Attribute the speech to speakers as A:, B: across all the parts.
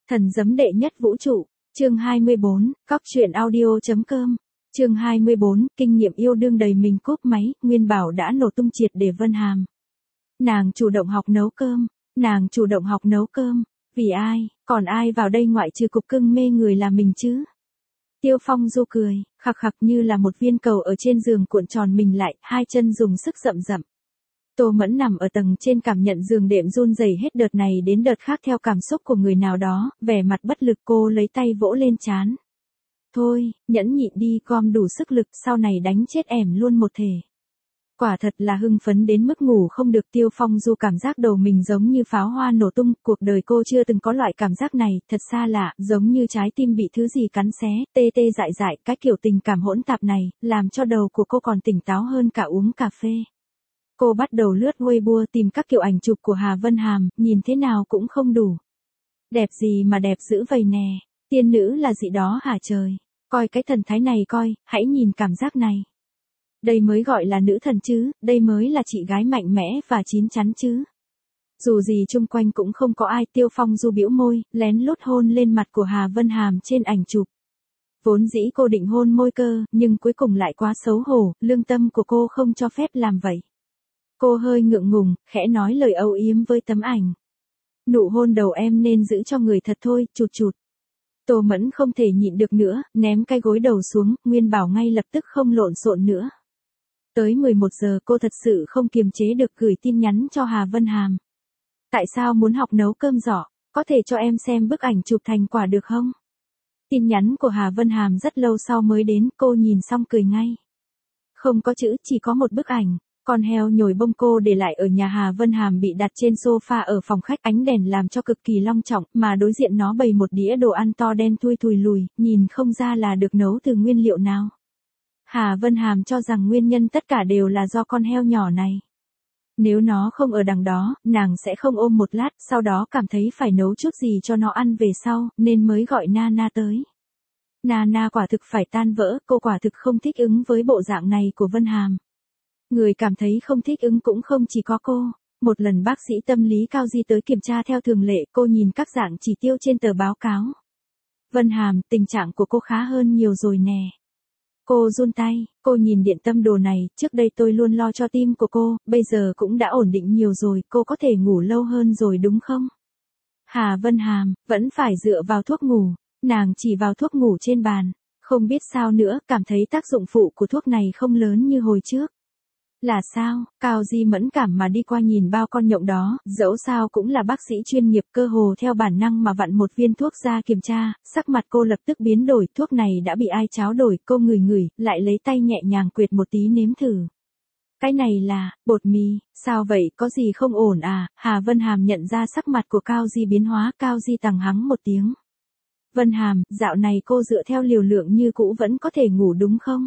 A: Thần giấm đệ nhất vũ trụ, chương 24, Cóc truyện audio.com, chương 24, kinh nghiệm yêu đương đầy mình cúp máy, Nguyên Bảo đã nổ tung triệt để Vân Hàm. Nàng chủ động học nấu cơm, vì ai, còn ai vào đây ngoại trừ cục cưng mê người là mình chứ? Tiêu Phong Du cười, khặc khặc như là một viên cầu ở trên giường cuộn tròn mình lại, hai chân dùng sức rậm rậm. Tô Mẫn nằm ở tầng trên cảm nhận giường đệm run rẩy hết đợt này đến đợt khác theo cảm xúc của người nào đó, vẻ mặt bất lực cô lấy tay vỗ lên trán. Thôi, nhẫn nhịn đi, gom đủ sức lực, sau này đánh chết ẻm luôn một thể. Quả thật là hưng phấn đến mức ngủ không được. Tiêu Phong Du cảm giác đầu mình giống như pháo hoa nổ tung, cuộc đời cô chưa từng có loại cảm giác này, thật xa lạ, giống như trái tim bị thứ gì cắn xé, tê tê dại dại, cái kiểu tình cảm hỗn tạp này, làm cho đầu của cô còn tỉnh táo hơn cả uống cà phê. Cô bắt đầu lướt Weibo tìm các kiểu ảnh chụp của Hà Vân Hàm, nhìn thế nào cũng không đủ. Đẹp gì mà đẹp dữ vậy nè, tiên nữ là gì đó hả trời, coi cái thần thái này coi, hãy nhìn cảm giác này. Đây mới gọi là nữ thần chứ, đây mới là chị gái mạnh mẽ và chín chắn chứ. Dù gì chung quanh cũng không có ai. Tiêu Phong Du bĩu môi, lén lút hôn lên mặt của Hà Vân Hàm trên ảnh chụp. Vốn dĩ cô định hôn môi cơ, nhưng cuối cùng lại quá xấu hổ, lương tâm của cô không cho phép làm vậy. Cô hơi ngượng ngùng, khẽ nói lời âu yếm với tấm ảnh. Nụ hôn đầu em nên giữ cho người thật thôi, chụt chụt. Tô Mẫn không thể nhịn được nữa, ném cái gối đầu xuống, Nguyên Bảo ngay lập tức không lộn xộn nữa. Tới 11 giờ cô thật sự không kiềm chế được gửi tin nhắn cho Hà Vân Hàm. Tại sao muốn học nấu cơm giỏ, có thể cho em xem bức ảnh chụp thành quả được không? Tin nhắn của Hà Vân Hàm rất lâu sau mới đến, cô nhìn xong cười ngay. Không có chữ, chỉ có một bức ảnh. Con heo nhồi bông cô để lại ở nhà Hà Vân Hàm bị đặt trên sofa ở phòng khách, ánh đèn làm cho cực kỳ long trọng, mà đối diện nó bày một đĩa đồ ăn to đen thui thùi lùi, nhìn không ra là được nấu từ nguyên liệu nào. Hà Vân Hàm cho rằng nguyên nhân tất cả đều là do con heo nhỏ này. Nếu nó không ở đằng đó, nàng sẽ không ôm một lát, sau đó cảm thấy phải nấu chút gì cho nó ăn về sau, nên mới gọi Nana tới. Nana quả thực phải tan vỡ, cô quả thực không thích ứng với bộ dạng này của Vân Hàm. Người cảm thấy không thích ứng cũng không chỉ có cô. Một lần bác sĩ tâm lý Cao Di tới kiểm tra theo thường lệ, cô nhìn các dạng chỉ tiêu trên tờ báo cáo. Vân Hàm, tình trạng của cô khá hơn nhiều rồi nè. Cô run tay, cô nhìn điện tâm đồ này, trước đây tôi luôn lo cho tim của cô, bây giờ cũng đã ổn định nhiều rồi, cô có thể ngủ lâu hơn rồi đúng không? Hà Vân Hàm, vẫn phải dựa vào thuốc ngủ, nàng chỉ vào thuốc ngủ trên bàn, không biết sao nữa, cảm thấy tác dụng phụ của thuốc này không lớn như hồi trước. Là sao? Cao Di mẫn cảm mà đi qua nhìn bao con nhộng đó, dẫu sao cũng là bác sĩ chuyên nghiệp, cơ hồ theo bản năng mà vặn một viên thuốc ra kiểm tra, sắc mặt cô lập tức biến đổi, thuốc này đã bị ai tráo đổi, cô ngửi ngửi, lại lấy tay nhẹ nhàng quệt một tí nếm thử. Cái này là, bột mì, sao vậy, có gì không ổn à? Hà Vân Hàm nhận ra sắc mặt của Cao Di biến hóa, Cao Di tằng hắng một tiếng. Vân Hàm, dạo này cô dựa theo liều lượng như cũ vẫn có thể ngủ đúng không?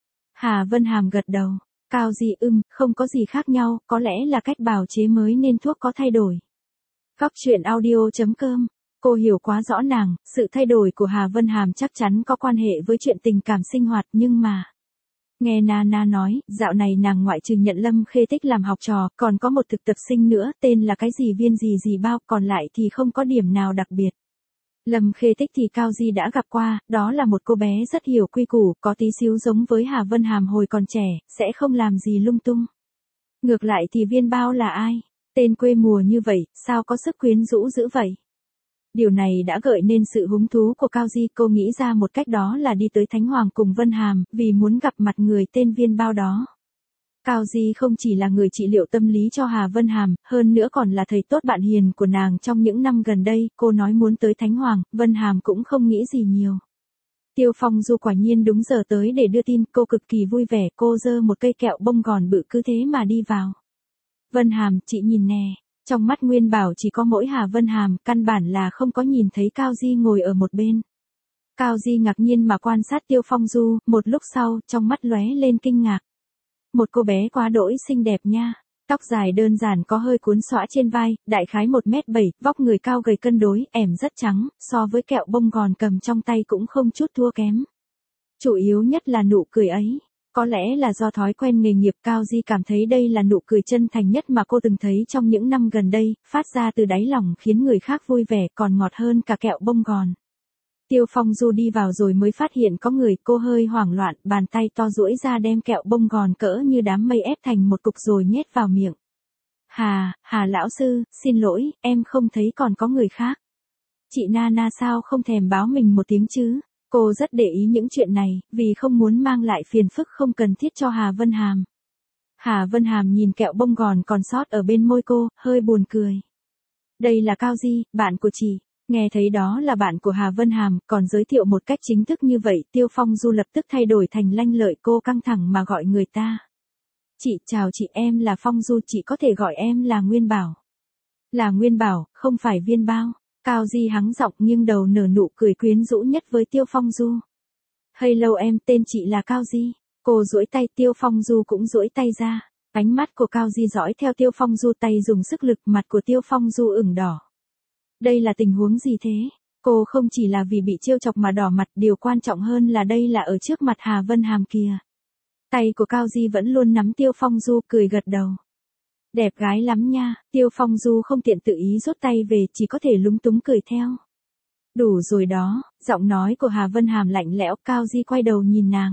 A: Hà Vân Hàm gật đầu. Cao Di không có gì khác nhau, có lẽ là cách bào chế mới nên thuốc có thay đổi. Cóc truyện audio.com, cô hiểu quá rõ nàng, sự thay đổi của Hà Vân Hàm chắc chắn có quan hệ với chuyện tình cảm sinh hoạt, nhưng mà... Nghe Nana nói, dạo này nàng ngoại trừ nhận Lâm Khê Tích làm học trò, còn có một thực tập sinh nữa, tên là cái gì viên gì bao, còn lại thì không có điểm nào đặc biệt. Lâm Khê Tích thì Cao Di đã gặp qua, đó là một cô bé rất hiểu quy củ, có tí xíu giống với Hà Vân Hàm hồi còn trẻ, sẽ không làm gì lung tung. Ngược lại thì viên bao là ai? Tên quê mùa như vậy, sao có sức quyến rũ dữ vậy? Điều này đã gợi nên sự hứng thú của Cao Di, cô nghĩ ra một cách đó là đi tới Thánh Hoàng cùng Vân Hàm, vì muốn gặp mặt người tên viên bao đó. Cao Di không chỉ là người trị liệu tâm lý cho Hà Vân Hàm, hơn nữa còn là thầy tốt bạn hiền của nàng trong những năm gần đây, cô nói muốn tới Thánh Hoàng, Vân Hàm cũng không nghĩ gì nhiều. Tiêu Phong Du quả nhiên đúng giờ tới để đưa tin, cô cực kỳ vui vẻ, cô giơ một cây kẹo bông gòn bự cứ thế mà đi vào. Vân Hàm, chị nhìn nè, trong mắt Nguyên Bảo chỉ có mỗi Hà Vân Hàm, căn bản là không có nhìn thấy Cao Di ngồi ở một bên. Cao Di ngạc nhiên mà quan sát Tiêu Phong Du, một lúc sau, trong mắt lóe lên kinh ngạc. Một cô bé quá đỗi xinh đẹp nha, tóc dài đơn giản có hơi cuốn xõa trên vai, đại khái 1m7, vóc người cao gầy cân đối, ẻm rất trắng, so với kẹo bông gòn cầm trong tay cũng không chút thua kém. Chủ yếu nhất là nụ cười ấy, Có lẽ là do thói quen nghề nghiệp, Cao Di cảm thấy đây là nụ cười chân thành nhất mà cô từng thấy trong những năm gần đây, phát ra từ đáy lòng khiến người khác vui vẻ còn ngọt hơn cả kẹo bông gòn. Tiêu Phong Du đi vào rồi mới phát hiện có người, cô hơi hoảng loạn, bàn tay to duỗi ra đem kẹo bông gòn cỡ như đám mây ép thành một cục rồi nhét vào miệng. Hà lão sư, xin lỗi, em không thấy còn có người khác. Chị Nana sao không thèm báo mình một tiếng chứ? Cô rất để ý những chuyện này, vì không muốn mang lại phiền phức không cần thiết cho Hà Vân Hàm. Hà Vân Hàm nhìn kẹo bông gòn còn sót ở bên môi cô, hơi buồn cười. Đây là Cao Di, bạn của chị. Nghe thấy đó là bạn của Hà Vân Hàm, còn giới thiệu một cách chính thức như vậy, Tiêu Phong Du lập tức thay đổi thành lanh lợi, cô căng thẳng mà gọi người ta. Chị, chào chị, em là Phong Du, chị có thể gọi em là Nguyên Bảo. Là Nguyên Bảo, không phải Viên Bao. Cao Di hắng giọng nghiêng đầu nở nụ cười quyến rũ nhất với Tiêu Phong Du. Hello em, tên chị là Cao Di. Cô duỗi tay, Tiêu Phong Du cũng duỗi tay ra. Ánh mắt của Cao Di dõi theo Tiêu Phong Du, tay dùng sức lực, mặt của Tiêu Phong Du ửng đỏ. Đây là tình huống gì thế? Cô không chỉ là vì bị trêu chọc mà đỏ mặt, điều quan trọng hơn là đây là ở trước mặt Hà Vân Hàm kìa. Tay của Cao Di vẫn luôn nắm Tiêu Phong Du, cười gật đầu. Đẹp gái lắm nha, Tiêu Phong Du không tiện tự ý rút tay về, chỉ có thể lúng túng cười theo. Đủ rồi đó, giọng nói của Hà Vân Hàm lạnh lẽo, Cao Di quay đầu nhìn nàng.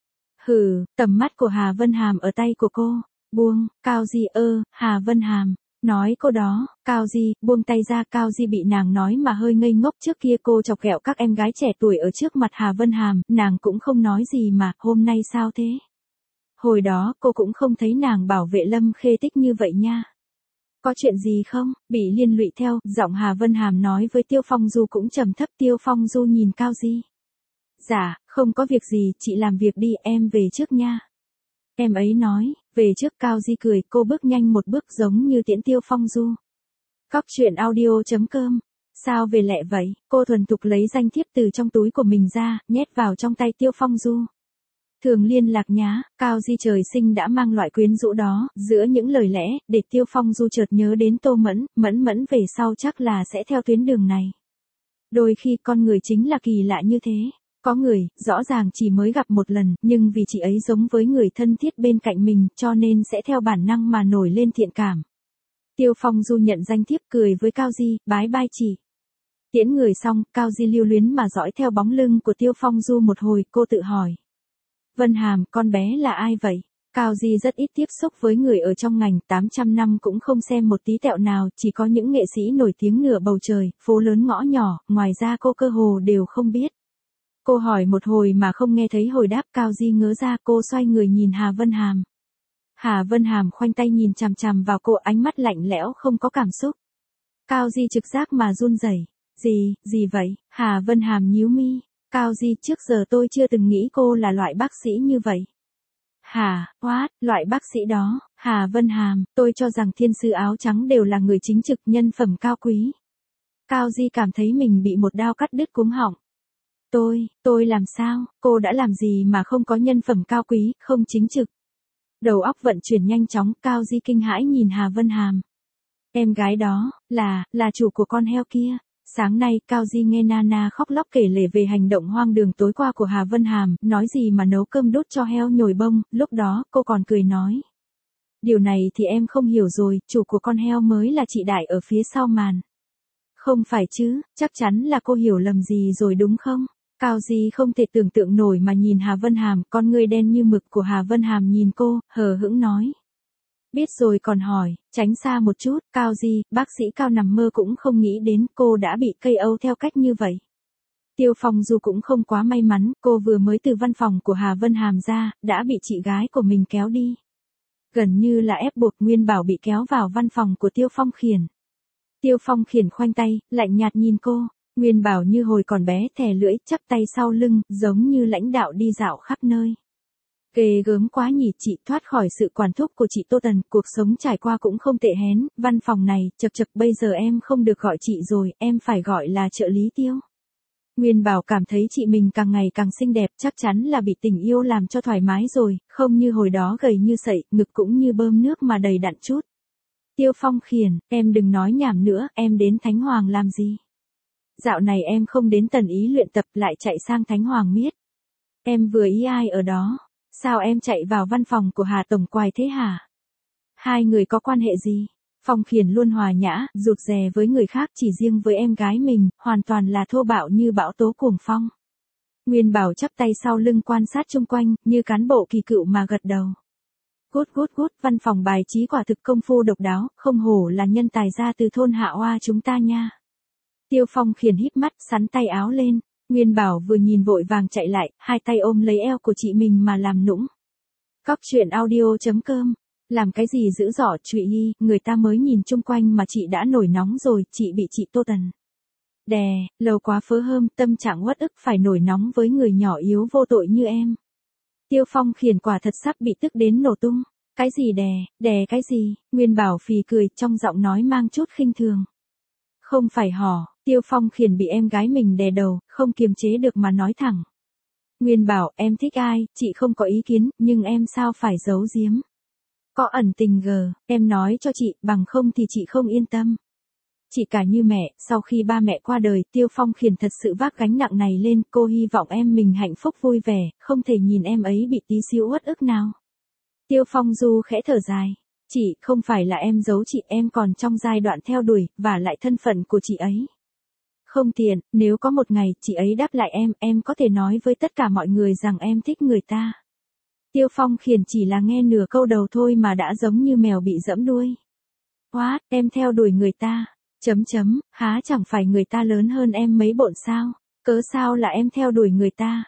A: Hừ, tầm mắt của Hà Vân Hàm ở tay của cô. Buông, Cao Di Hà Vân Hàm. Nói cô đó, Cao Di, buông tay ra. Cao Di bị nàng nói mà hơi ngây ngốc, trước kia cô chọc ghẹo các em gái trẻ tuổi ở trước mặt Hà Vân Hàm, nàng cũng không nói gì mà, hôm nay sao thế? Hồi đó cô cũng không thấy nàng bảo vệ Lâm Khê Tích như vậy nha. Có chuyện gì không? Bị liên lụy theo, giọng Hà Vân Hàm nói với Tiêu Phong Du cũng trầm thấp. Tiêu Phong Du nhìn Cao Di. Dạ, không có việc gì, chị làm việc đi, em về trước nha. Em ấy nói, về trước. Cao Di cười, cô bước nhanh một bước giống như tiễn Tiêu Phong Du. Cóc truyện audio.com. Sao về lẹ vậy? Cô thuần thục lấy danh thiếp từ trong túi của mình ra, nhét vào trong tay Tiêu Phong Du. Thường liên lạc nhá. Cao Di trời sinh đã mang loại quyến rũ đó, giữa những lời lẽ, để Tiêu Phong Du chợt nhớ đến Tô Mẫn, Mẫn về sau chắc là sẽ theo tuyến đường này. Đôi khi con người chính là kỳ lạ như thế. Có người, rõ ràng chỉ mới gặp một lần, nhưng vì chị ấy giống với người thân thiết bên cạnh mình, cho nên sẽ theo bản năng mà nổi lên thiện cảm. Tiêu Phong Du nhận danh thiếp, cười với Cao Di, bái bai chị. Tiễn người xong, Cao Di lưu luyến mà dõi theo bóng lưng của Tiêu Phong Du một hồi, cô tự hỏi. Vân Hàm, con bé là ai vậy? Cao Di rất ít tiếp xúc với người ở trong ngành, 800 năm cũng không xem một tí tẹo nào, chỉ có những nghệ sĩ nổi tiếng nửa bầu trời, phố lớn ngõ nhỏ, ngoài ra cô cơ hồ đều không biết. Cô hỏi một hồi mà không nghe thấy hồi đáp. Cao Di ngớ ra, cô xoay người nhìn Hà Vân Hàm. Hà Vân Hàm khoanh tay nhìn chằm chằm vào cô, ánh mắt lạnh lẽo không có cảm xúc. Cao Di trực giác mà run rẩy. Gì vậy? Hà Vân Hàm nhíu mi. Cao Di, trước giờ tôi chưa từng nghĩ cô là loại bác sĩ như vậy. Loại bác sĩ đó. Hà Vân Hàm, tôi cho rằng thiên sư áo trắng đều là người chính trực, nhân phẩm cao quý. Cao Di cảm thấy mình bị một đao cắt đứt cuống họng. Tôi làm sao? Cô đã làm gì mà không có nhân phẩm cao quý, không chính trực? Đầu óc vận chuyển nhanh chóng, Cao Di kinh hãi nhìn Hà Vân Hàm. Em gái đó, là chủ của con heo kia. Sáng nay, Cao Di nghe Nana khóc lóc kể lể về hành động hoang đường tối qua của Hà Vân Hàm, nói gì mà nấu cơm đốt cho heo nhồi bông, lúc đó, cô còn cười nói. Điều này thì em không hiểu rồi, chủ của con heo mới là chị Đại ở phía sau màn. Không phải chứ, chắc chắn là cô hiểu lầm gì rồi đúng không? Cao Di không thể tưởng tượng nổi mà nhìn Hà Vân Hàm, con ngươi đen như mực của Hà Vân Hàm nhìn cô, hờ hững nói. Biết rồi còn hỏi, tránh xa một chút. Cao Di, bác sĩ Cao nằm mơ cũng không nghĩ đến cô đã bị KO theo cách như vậy. Tiêu Phong Du cũng không quá may mắn, cô vừa mới từ văn phòng của Hà Vân Hàm ra, đã bị chị gái của mình kéo đi. Gần như là ép buộc, Nguyên Bảo bị kéo vào văn phòng của Tiêu Phong Khiển. Tiêu Phong Khiển khoanh tay, lạnh nhạt nhìn cô. Nguyên Bảo như hồi còn bé, thè lưỡi, chắp tay sau lưng, giống như lãnh đạo đi dạo khắp nơi. Ghê gớm quá nhỉ, chị thoát khỏi sự quản thúc của chị Tô Tần, cuộc sống trải qua cũng không tệ hén, văn phòng này, chật bây giờ em không được gọi chị rồi, em phải gọi là trợ lý Tiêu. Nguyên Bảo cảm thấy chị mình càng ngày càng xinh đẹp, chắc chắn là bị tình yêu làm cho thoải mái rồi, không như hồi đó gầy như sậy, ngực cũng như bơm nước mà đầy đặn chút. Tiêu Phong Khiển, em đừng nói nhảm nữa, em đến Thánh Hoàng làm gì? Dạo này em không đến Tần Ý luyện tập lại chạy sang Thánh Hoàng miết. Em vừa ý ai ở đó? Sao em chạy vào văn phòng của Hà Tổng Quài thế hả? Hai người có quan hệ gì? Phong Khiển luôn hòa nhã, rụt rè với người khác, chỉ riêng với em gái mình, hoàn toàn là thô bạo như bão tố cuồng phong. Nguyên Bảo chắp tay sau lưng quan sát chung quanh, như cán bộ kỳ cựu mà gật đầu. Good, văn phòng bài trí quả thực công phu độc đáo, không hổ là nhân tài ra từ thôn Hạ Oa chúng ta nha. Tiêu Phong Khiển híp mắt, sắn tay áo lên. Nguyên Bảo vừa nhìn vội vàng chạy lại, hai tay ôm lấy eo của chị mình mà làm nũng. Cóc truyện audio.com. Làm cái gì dữ dỏ trụy y, người ta mới nhìn chung quanh mà chị đã nổi nóng rồi, chị bị chị Tô Tần đè, lâu quá phớ hơm, tâm trạng uất ức phải nổi nóng với người nhỏ yếu vô tội như em. Tiêu Phong Khiển quả thật sắp bị tức đến nổ tung. Cái gì đè cái gì? Nguyên Bảo phì cười, trong giọng nói mang chút khinh thường. Không phải hò, Tiêu Phong Khiển bị em gái mình đè đầu, không kiềm chế được mà nói thẳng. Nguyên Bảo, em thích ai, chị không có ý kiến, nhưng em sao phải giấu giếm. Có ẩn tình em nói cho chị, bằng không thì chị không yên tâm. Chị cả như mẹ, sau khi ba mẹ qua đời, Tiêu Phong Khiển thật sự vác gánh nặng này lên, cô hy vọng em mình hạnh phúc vui vẻ, không thể nhìn em ấy bị tí xíu uất ức nào. Tiêu Phong Du khẽ thở dài. Chị, không phải là em giấu chị, em còn trong giai đoạn theo đuổi, và lại thân phận của chị ấy. Không tiện, nếu có một ngày, chị ấy đáp lại em có thể nói với tất cả mọi người rằng em thích người ta. Tiêu Phong Khiển chỉ là nghe nửa câu đầu thôi mà đã giống như mèo bị giẫm đuôi. What, em theo đuổi người ta, há chẳng phải người ta lớn hơn em mấy bộn sao, cớ sao là em theo đuổi người ta,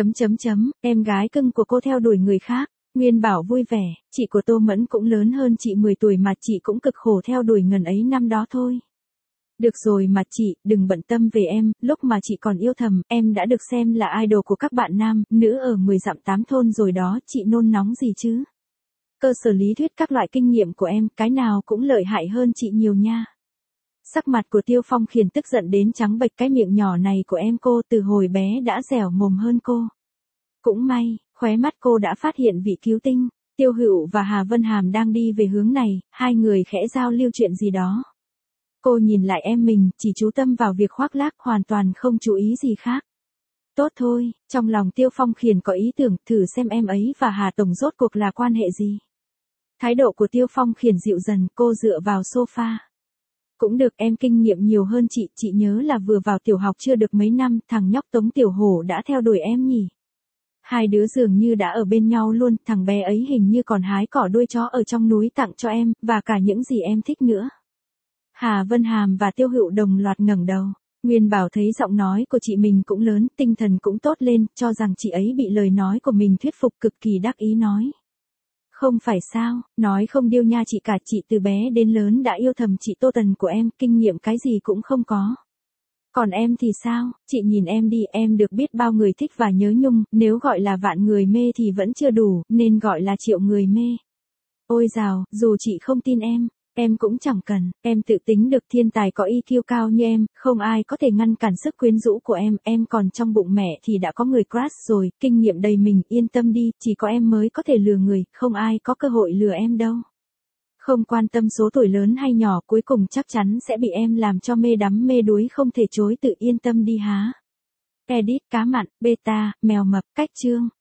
A: em gái cưng của cô theo đuổi người khác. Nguyên Bảo vui vẻ, chị của Tô Mẫn cũng lớn hơn chị 10 tuổi mà chị cũng cực khổ theo đuổi ngần ấy năm đó thôi. Được rồi mà chị, đừng bận tâm về em, lúc mà chị còn yêu thầm, em đã được xem là idol của các bạn nam, nữ ở 10 dặm 8 thôn rồi đó, chị nôn nóng gì chứ. Cơ sở lý thuyết các loại kinh nghiệm của em, cái nào cũng lợi hại hơn chị nhiều nha. Sắc mặt của Tiêu Phong Khiển tức giận đến trắng bệch, cái miệng nhỏ này của em cô từ hồi bé đã dẻo mồm hơn cô. Cũng may, khóe mắt cô đã phát hiện vị cứu tinh, Tiêu Hữu và Hà Vân Hàm đang đi về hướng này, hai người khẽ giao lưu chuyện gì đó. Cô nhìn lại em mình, chỉ chú tâm vào việc khoác lác, hoàn toàn không chú ý gì khác. Tốt thôi, trong lòng Tiêu Phong Khiển có ý tưởng, thử xem em ấy và Hà Tổng rốt cuộc là quan hệ gì. Thái độ của Tiêu Phong Khiển dịu dần, cô dựa vào sofa. Cũng được, em kinh nghiệm nhiều hơn chị nhớ là vừa vào tiểu học chưa được mấy năm, thằng nhóc Tống Tiểu Hổ đã theo đuổi em nhỉ. Hai đứa dường như đã ở bên nhau luôn, thằng bé ấy hình như còn hái cỏ đuôi chó ở trong núi tặng cho em, và cả những gì em thích nữa. Hà Vân Hàm và Tiêu Hữu đồng loạt ngẩng đầu. Nguyên Bảo thấy giọng nói của chị mình cũng lớn, tinh thần cũng tốt lên, cho rằng chị ấy bị lời nói của mình thuyết phục, cực kỳ đắc ý nói. Không phải sao, nói không điêu nha chị cả, chị từ bé đến lớn đã yêu thầm chị Tô Tần của em, kinh nghiệm cái gì cũng không có. Còn em thì sao, chị nhìn em đi, em được biết bao người thích và nhớ nhung, nếu gọi là vạn người mê thì vẫn chưa đủ, nên gọi là triệu người mê. Ôi dào, dù chị không tin em cũng chẳng cần, em tự tính được, thiên tài có EQ cao như em, không ai có thể ngăn cản sức quyến rũ của em còn trong bụng mẹ thì đã có người crush rồi, kinh nghiệm đầy mình, yên tâm đi, chỉ có em mới có thể lừa người, không ai có cơ hội lừa em đâu. Không quan tâm số tuổi lớn hay nhỏ, cuối cùng chắc chắn sẽ bị em làm cho mê đắm mê đuối không thể chối, tự yên tâm đi há. Edit cá mặn, beta, mèo mập, cách chương.